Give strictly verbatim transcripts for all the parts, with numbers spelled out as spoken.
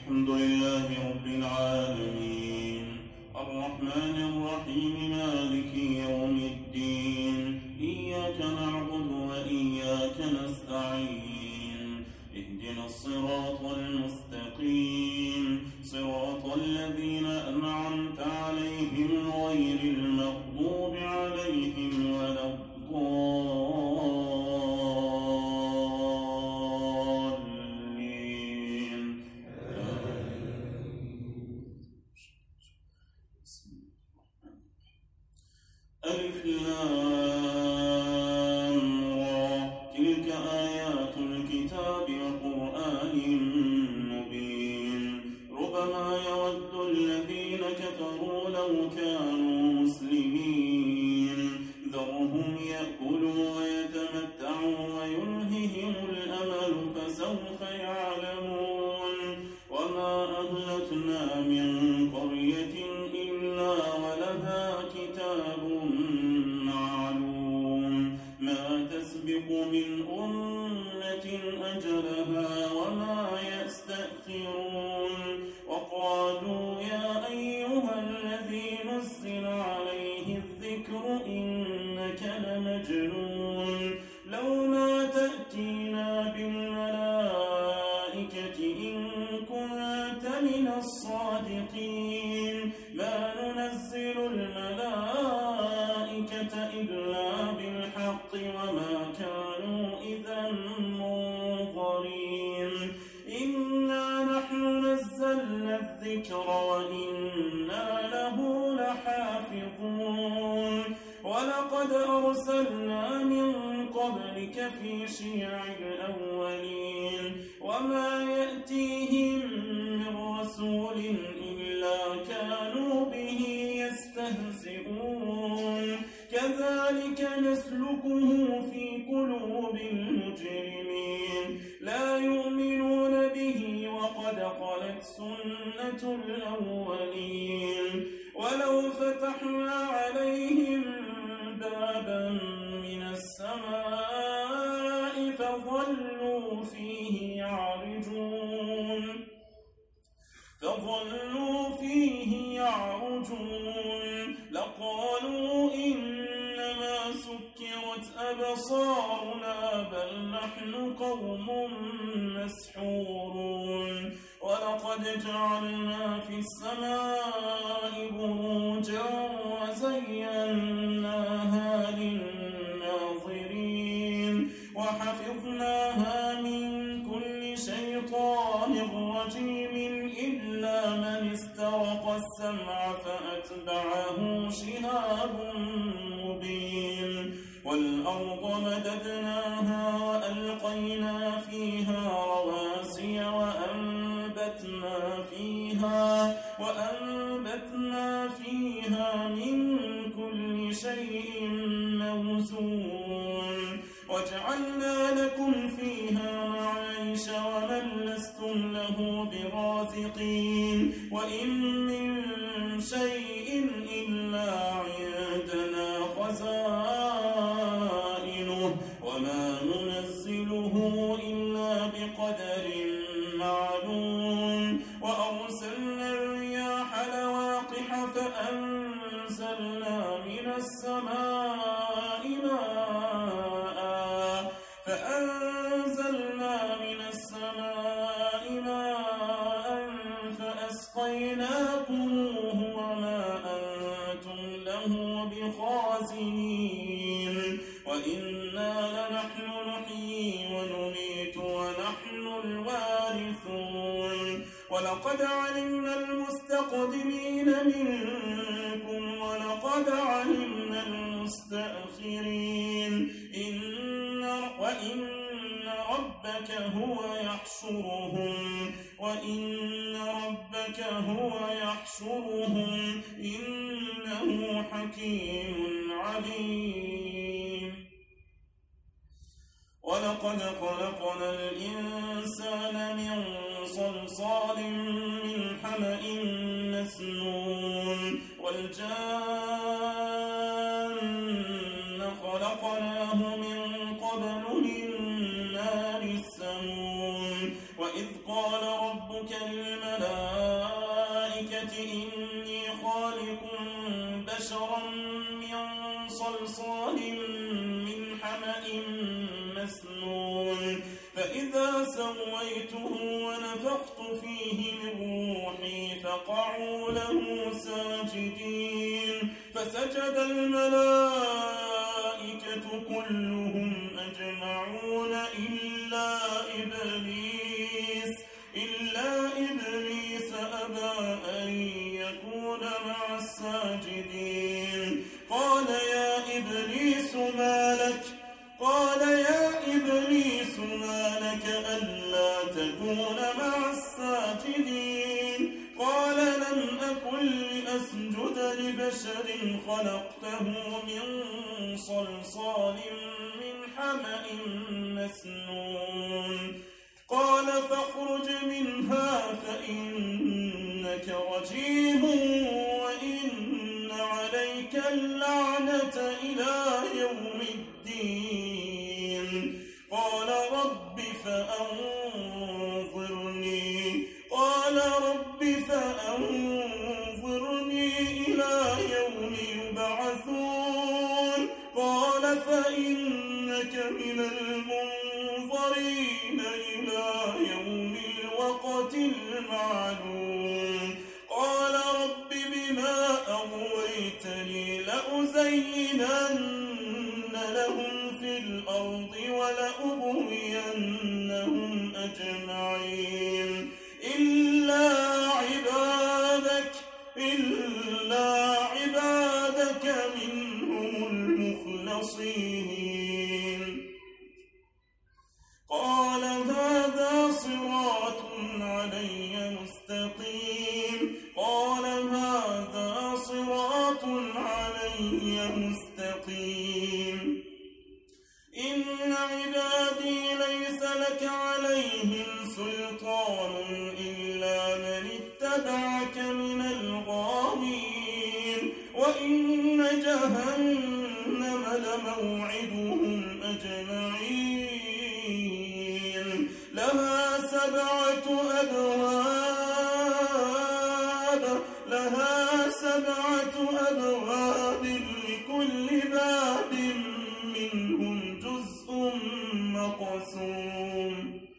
الحمد لله رب العالمين الرحمن الرحيم مالك يوم الدين إياك نعبد وإياك نستعين اهدنا الصراط المستقيم صراط الذين أنعمت عليهم غير المغضوب عليهم ولا الضالين. ألف لام را تلك آيات الكتاب وقرآن مبين ربما يود الذين كفروا لو كانوا مسلمين ذرهم يأكلوا ويتمتعوا ويلههم الأمل فسوف يعلمون وما أهلكنا من قرية إلا ولها كتاب معلوم ما تسبق من أمة أجلها وما يستأخرون وقالوا يا أيها الذي نزل عليه الذكر إنك لمجنون لو ما تأتينا بالملائكة إن كنت من الصادقين ما ننزل الملائكة إلا بالحق وما كانوا إذا منظرين إنا نحن نزلنا الذكر وإنا له لحافظون ولقد أرسلنا من قبلك في شيع الأولين وما يأتيهم من رسول إلا كانوا به يستهزئون كذلك نسلكه في قلوب المجرمين لا يؤمنون به وقد خلت سنة الأولين ولو فتحنا عليهم بابا من السماء فظلوا فيه يعرجون فظلوا فيه يعرجون لقالوا إنما سكرت أبصارنا بل نحن قوم مسحورون ولقد جعلنا في السماء بروجا وزيناها للناظرين وحفظناها من كل شيطان رجيم إلا من استرق السمع فأتبعه شهاب مبين والأرض مددناها وألقينا فيها رواسي وأنبتنا فيها وأنبتنا فيها من كل شيء موزون وجعلنا لكم فيها معايش ومن لستم له برازقين وإن من شيء إلا عندنا خزائنه وما ننزله إلا بقدر معلوم وأرسلنا الرياح لواقح فأنزلنا من السماء ماء فأنزلنا من السماء ماء فأسقيناكموه وما أنتم له بخازنين وإنا لنحن نحيي ونميت ونحن الوارثون ولقد علمنا المستقدمين منكم ولقد علمنا المستأخرين إن وإن ربك هو يحشرهم وإن ربك هو يحشرهم إنه حكيم عليم ولقد خلقنا الإنسان من صلصال من حمأ مسنون والجان خلقناه من قبل من نار السموم وإذ قال ربك للملائكة فإذا سويته ونفخت فيه من روحي فقعوا له ساجدين فسجد الملائكة كلهم أجمعون إلا إبليس إلا إبليس أبى أن يكون مع الساجدين قال يا إبليس ما لك قال يا إبليس ما لك ألا تكون مع الساجدين قال لم أكن لأسجد لبشر خلقته من صلصال من حمأ مسنون قال فاخرج منها فإنك رجيم وإن عليك اللعنة إلى يوم الدين قال رب فأنظرني قال رب فأنظرني إلى يوم يبعثون قال فإنك من المنظرين إلى يوم الوقت المعلوم قال رب بما أغويتني لأزينن لهم في الأرض ولأغوينهم أجمعين إلا عبادك إلا عبادك منهم المخلصين قال هذا صراط علي مستقيم قال هذا صراط علي مستقيم إن عبادي ليس لك عليهم سلطان إلا من اتبعك من الغاوين وإن جهنم لموعدهم أجمعين لها سبعة أبواب لها سبعة أبواب لكل باب منهم جزء مقسوم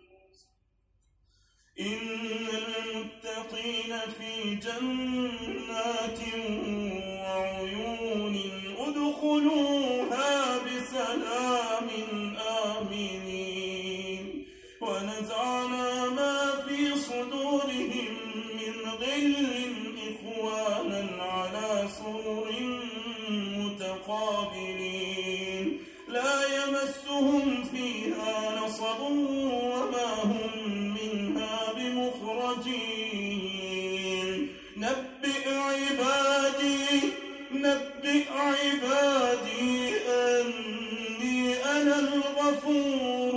إن المتقين في جنات وعيون ادخلوها بسلام آمنين ونزعنا ما في صدورهم من غل إخوانا على سرر متقابلين لا يمسهم فيها نصب وما هم منها بمخرجين نبئ عبادي نبئ عبادي أني أنا الغفور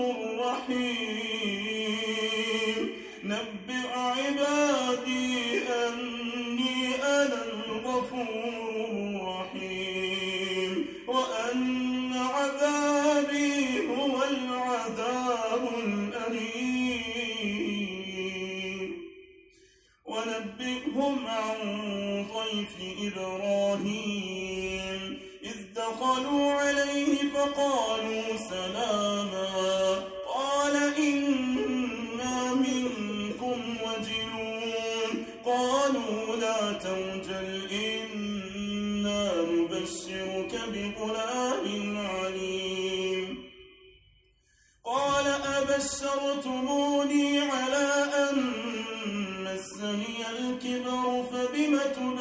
الرحيم نبئ عبادي أني أنا الغفور الرحيم وأن عذابي هو العذاب الأليم ونبئهم عن ضيف إبراهيم إذ دخلوا عليه فقالوا سلاما قال إنا منكم وجلون قالوا لا توجل إنا نبشرك بغلام عليم قال أبشرتموني على أن مسني الكبر فبم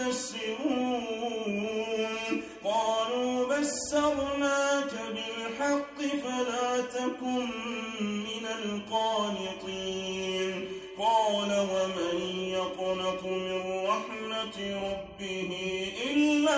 تبشرون قالوا بشرناك بالحق فلا تكن من القانطين قال ومن يقنط من رحمة ربه إلا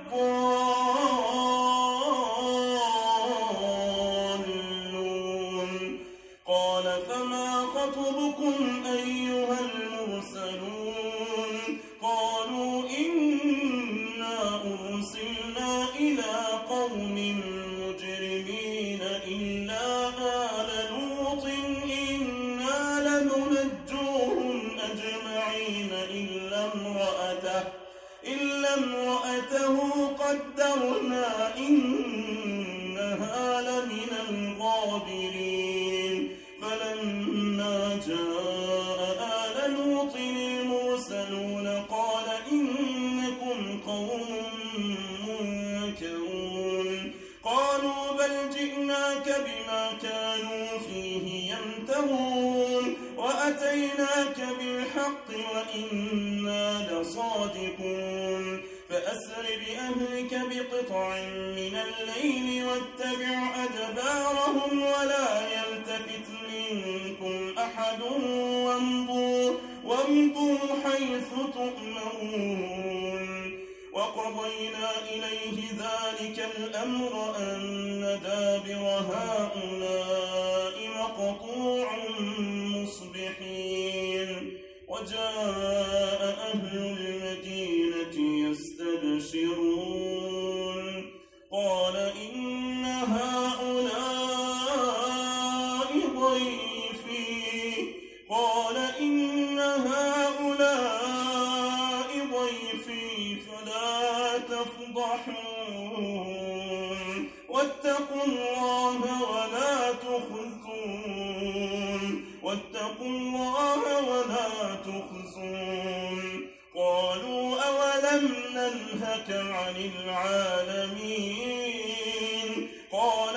الضالون قال فما خطبكم أيها المرسلون قالوا إنا أرسلنا إلى قوم مجرمين إلا آل لوط إنا لننجوهم أجمعين إلا امرأته إلا امرأته قدرنا إنها لمن الغابرين أرسلناك بالحق وإنا لصادقون فأسر بأهلك بقطع من الليل واتبع أدبارهم ولا يلتفت منكم أحد وامضوا, وامضوا حيث تؤمرون وقضينا إليه ذلك الأمر أن دابر هؤلاء مقطوع مصبحين وجاء أهل المدينة يستبشرون قال إن هؤلاء ضيفي قال إن هؤلاء ضيفي فلا تفضحون واتقوا الله ولا تخزون واتقوا الله ولا تخزون قالوا أولم ننهك عن العالمين قال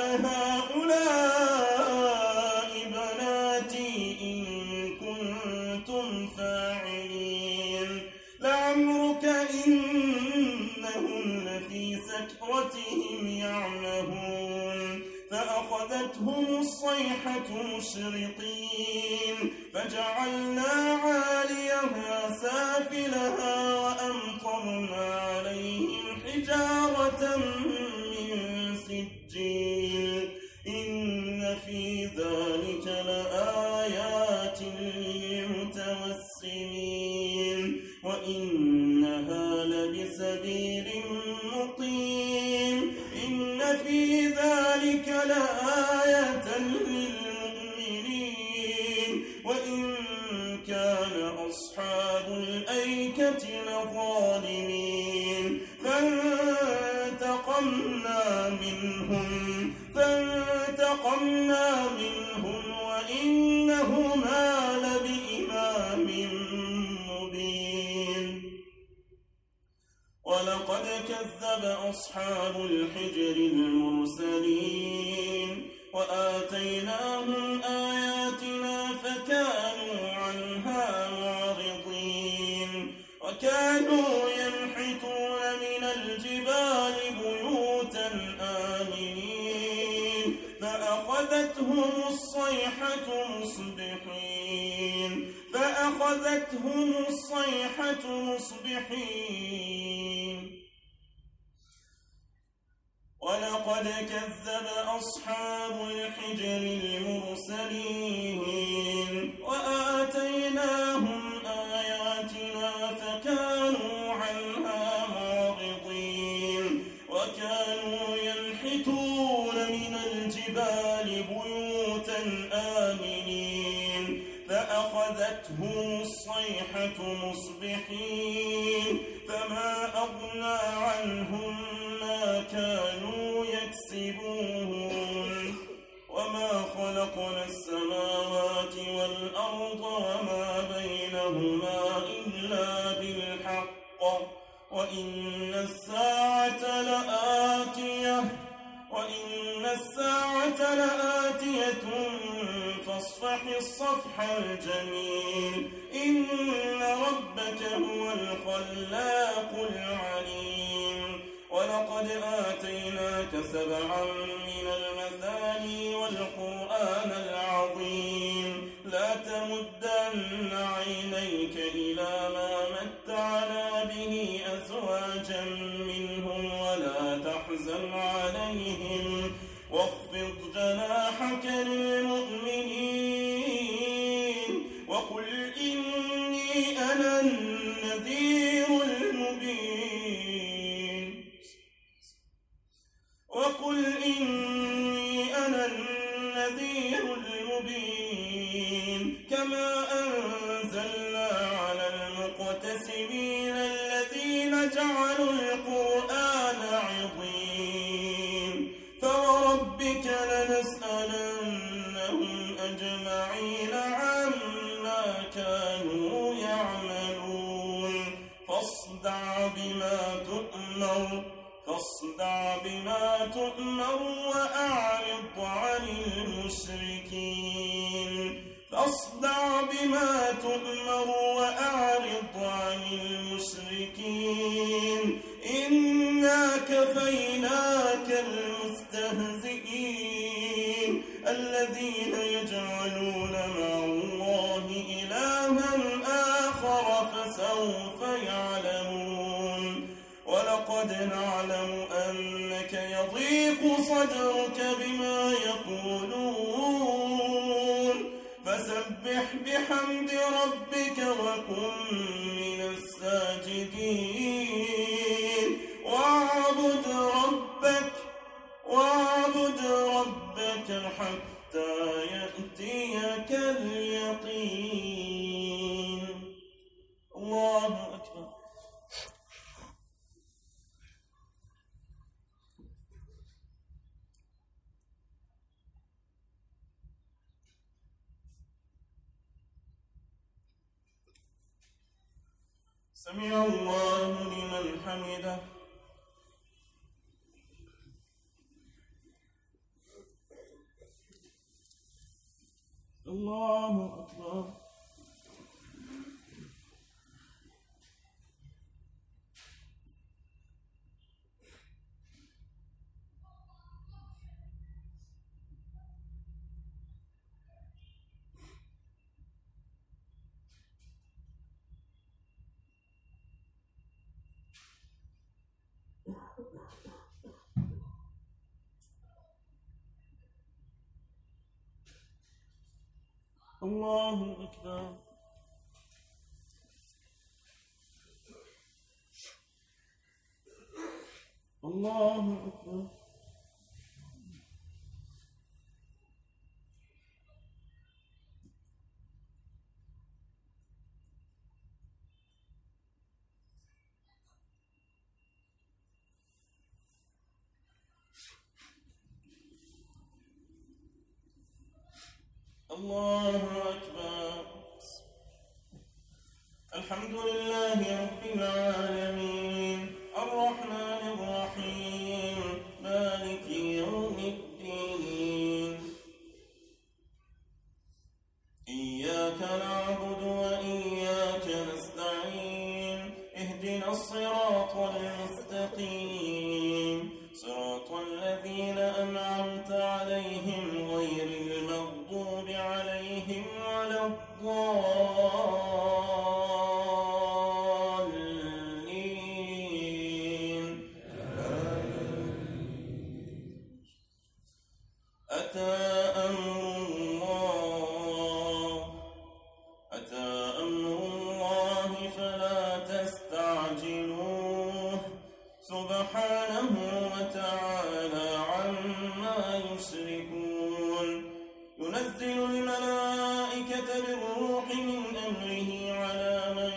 هؤلاء بناتي إن كنتم فاعلين لعمرك إنهم لفي سكرتهم يعمهون فأخذتهم الصيحة مشرقين فجعلنا عاليها سافلها وأمطرنا عليهم حجارة من سجيل إن في ذلك لآيات للمتوسمين وإنها لبسبيل مقيم إن في ذلك لآية للمؤمنين وإن كان أصحاب الأيكة لظالمين فانتقمنا منهم فانتقمنا منهم وإنهما لبإمام مبين ولقد كذب أصحاب الحجر المرسلين وآتيناهم آياتنا فكانوا عنها معرضين وكانوا ينحتون من الجبال بيوتا آمنين فأخذتهم الصيحة مصبحين فأخذتهم الصيحة مصبحين ولقد كذب أصحاب الحجر المرسلين وآتيناهم آياتنا فكانوا عنها معرضين وكانوا ينحتون من الجبال بيوتا آمنين فأخذتهم الصيحة مصبحين فما أغنى عنهم ما كانوا يكسبون وما خلقنا السماوات والأرض وما بينهما إلا بالحق وإن الساعة لآتية وإن الساعة لآتية فاصفح الصفح الجميل إن ربك هو الخلاق العليم ولقد آتيناك سبعا من المثاني والقرآن العظيم لا تمدن عينيك إلى ما متعنا به أزواجا منهم ولا تحزن عليهم واخفض جناحك للمؤمنين وقل إني أنا النذير المبين وقل إني أنا النذير المبين كما أنزلنا على المقتسمين الذين جعلوا القرآن عظيم فوربك لنسألنهم أجمعين عما كانوا يعملون فاصدع بما تؤمر فاصدع بما تؤمر وأعرض عن المشركين فاصدع بما تؤمر يدعون مع الله إلها آخر فسوف يعلمون ولقد نعلم أنك يضيق صدرك بما يقولون فسبح بحمد ربك وكن من الساجدين واعبد ربك واعبد ربك حتى يأتيك اليقين. الله أكبر. سمع الله لمن حمده. الله أكبر. الله أكبر. الله أكبر. الله أكبر. الحمد لله رب العالمين الرحمن الرحيم مالك يوم الدين إياك نعبد وإياك نستعين اهدنا الصراط المستقيم صراط الذين أنعمت عليهم غير المغضوب عليهم ولا الضالين. أتى أمر الله أتى أمر الله فلا تستعجلوه سبحانه وتعالى عما يشركون. ينزل الملائكة بالروح من أمره على من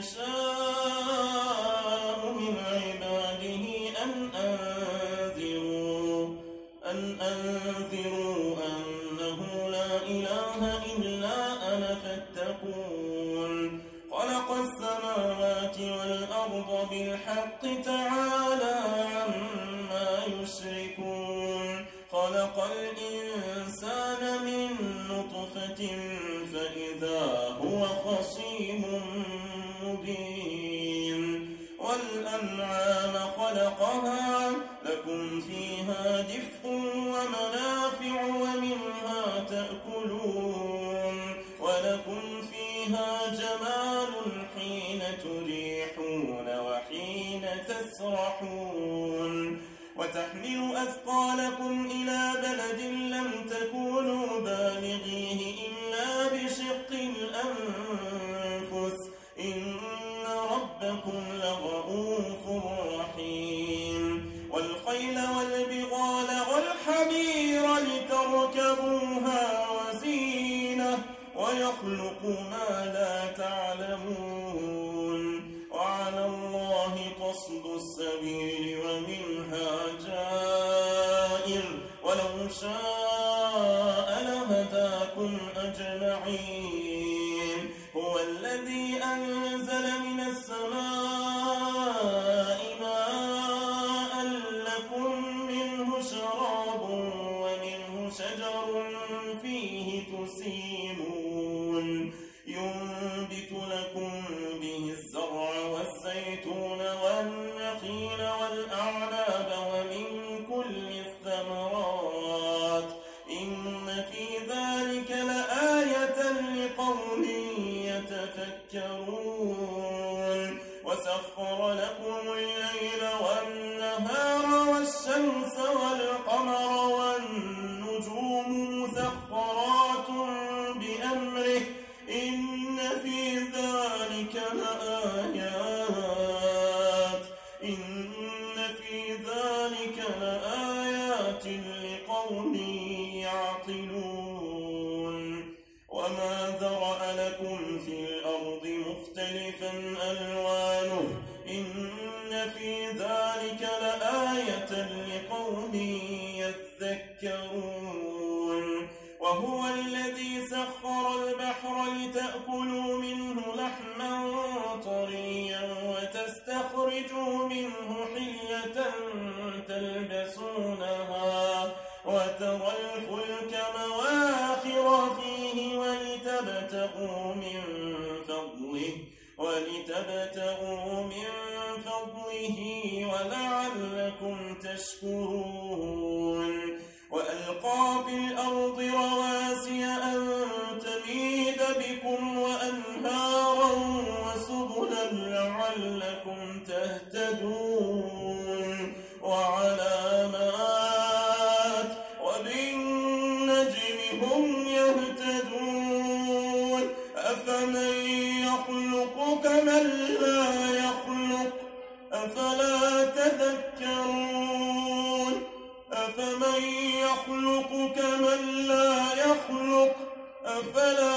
يشاء من عباده أن أنذروا أن أنذروا أنه لا إله إلا أنا فاتقون. خلق السماوات والأرض بالحق تعالى عما يشركون. خلق الإنسان من نطفة فإذا هو خصيم مبين. والأنعام خلقها لكم فيها دفء ومنافع ومنها تأكلون ولكم فيها جمال حين تريحون وحين تسرحون. وتحمل أثقالكم إلى بلد لم تكونوا بالغيه إلا بشق الأنفس إن ربكم لرؤوف رحيم. والخيل والبغال والحمير لتركبوها وزينة ويخلق ما لا تعلمون. وعلى الله قصد السبيل ومنها جائر ولو شاء لهداكم أجمعين. هو الذي أنزل من السماء ماء لكم منه شراب ومنه شجر فيه تسيمون. ينبت لكم به الزرع والزيتون والنخيل والأعناب ومن كل الثمرات إن في ذلك لآية تذكرون وسخر لكم الليل والنهار والشمس والقمر والنجوم مسخرات بأمره إن في ذلك لآيات إن في ذلك لآيات لقوم يعقلون وما ذرأ لكم في الأرض مختلفا ألوانه إن في ذلك لآية لقوم يذكرون وهو الذي سخر البحر لتأكلوا منه لحما طريا وتستخرجوا منه حلية تلبسونها وترى الفلك مواخر فيه ولتبتغوا من فضله ولتبتغوا من فضله ولعلكم تشكرون وألقى في الأرض رواسي أن تميد بكم وأنهارا وسبلا لعلكم تهتدون وعلامات وبالنجم هم يهتدون أفمن يخلق كمن لا يخلق أفلا تذكرون أفمن يخلق كمن لا يخلق أفلا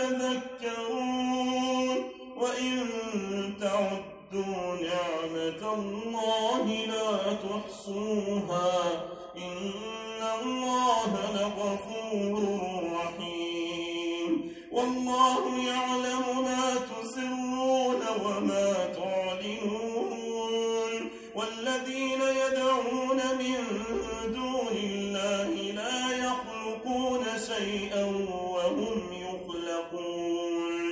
تذكرون وإن تعدوا نعمة الله لا تحصوها إن الله لغفور رحيم والله يعلم ما تسرون وما تعلنون والذين يدعون من دون الله لا يخلقون شيئا وهم يخلقون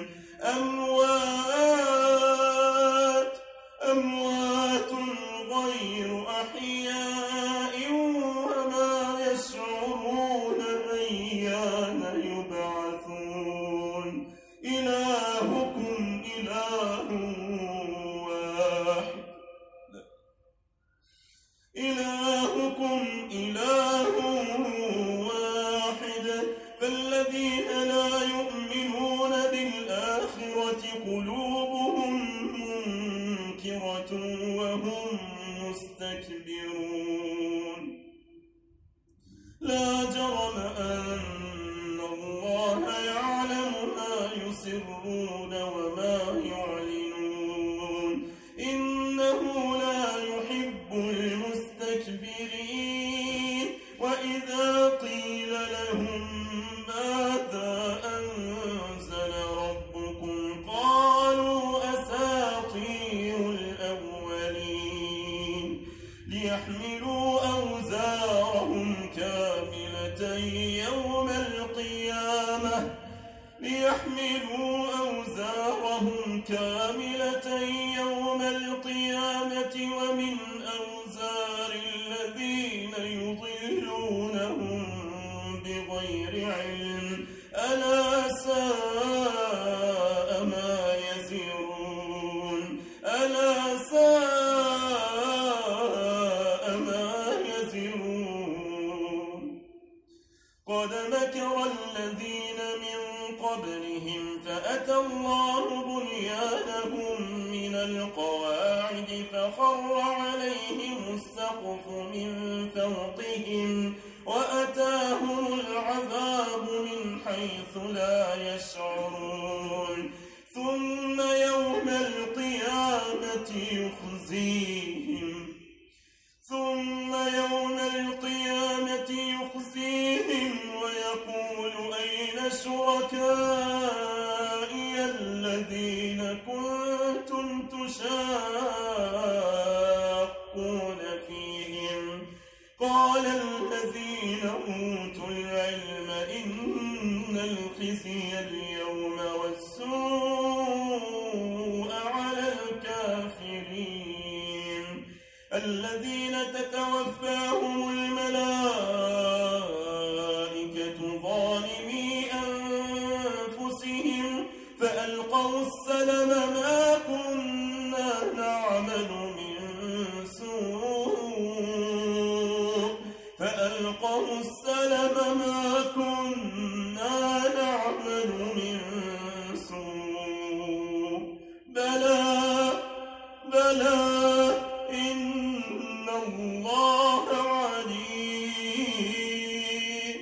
أموات أموات غير أحياء وما يشعرون أيان يبعثون إلهكم إله واحد إلهكم إله واحد فالذين لا يؤمنون بالآخرة قلوبهم منكرة وهم مستكبرون لا جرم أن الله يعلم ما يسرون وما يعلنون إنه لا يحب المستكبرين وإذا قيل لهم ماذا أنزل ربكم قالوا أساطير الأولين ليحملوا أوزارهم كاملة يوم القيامة ليحملوا أوزارهم كاملة يوم القيامة ومن أوزار الذين يضلونهم بغير علم ألا ساء ما يزرون ألا ساء ما يزرون قد مكر الذين من قبلهم فأتى الله بنيانهم من القواعد فخر عليهم السقف من فوقهم وأتاهم العذاب من حيث لا يشعرون ثم يوم القيامة يخزيهم ثم يوم القيامة يخزيهم ويقول أين شركائي الذين كنتم تشاقون فيهم قال الذين أوتوا العلم إن الخزي اليوم والسوء على الكافرين الذين تتوفاهم الملائكة ظالمي أنفسهم فألقوا السلام تعمل من سوء بلى بلى إن الله عليم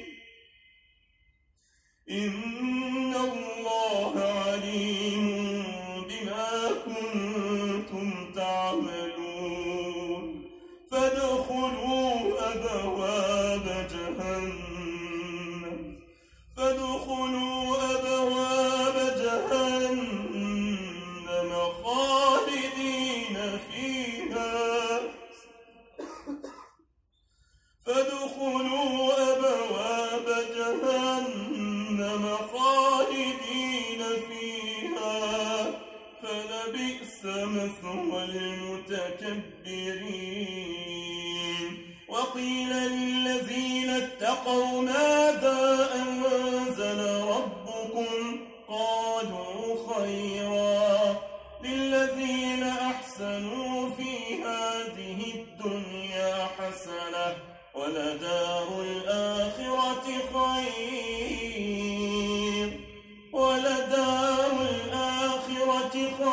إن الله عليم بما كنتم تعملون فادخلوا أبواب جهنم فادخلوا أبواب جهنم خالدين فيها فادخلوا أبواب جهنم خالدين فيها فلبئس مثوى المتكبرين وقيل للذين اتقوا ماذا أنزل ربكم قالوا خيرا للذين أحسنوا في هذه الدنيا حسنة ولدار الآخرة خير ولدار الآخرة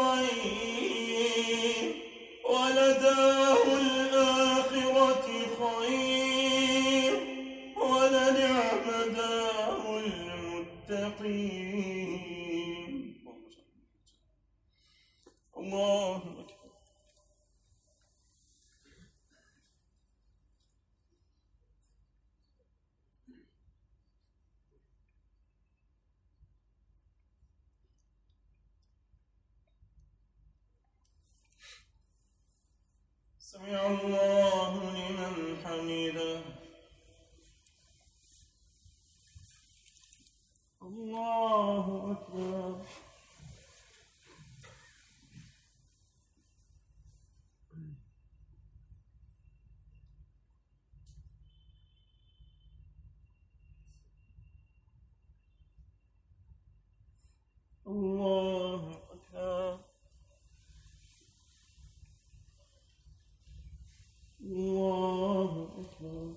خير ولدار الآخرة خير ولنعم دار المتقين. الله أكبر. سمع الله لمن حمده. الله أكبر. الله أكبر. الله أكبر.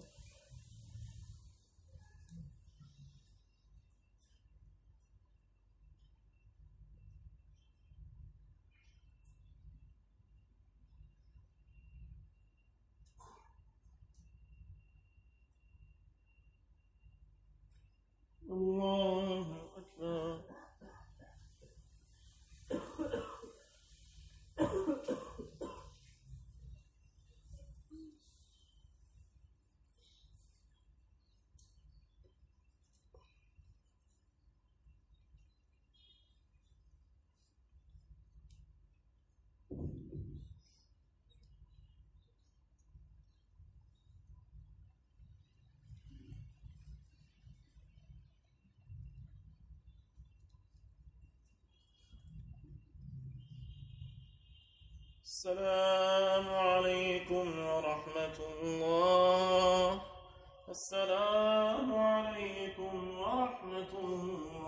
الله أكبر. السلام عليكم ورحمة الله. السلام عليكم ورحمة الله.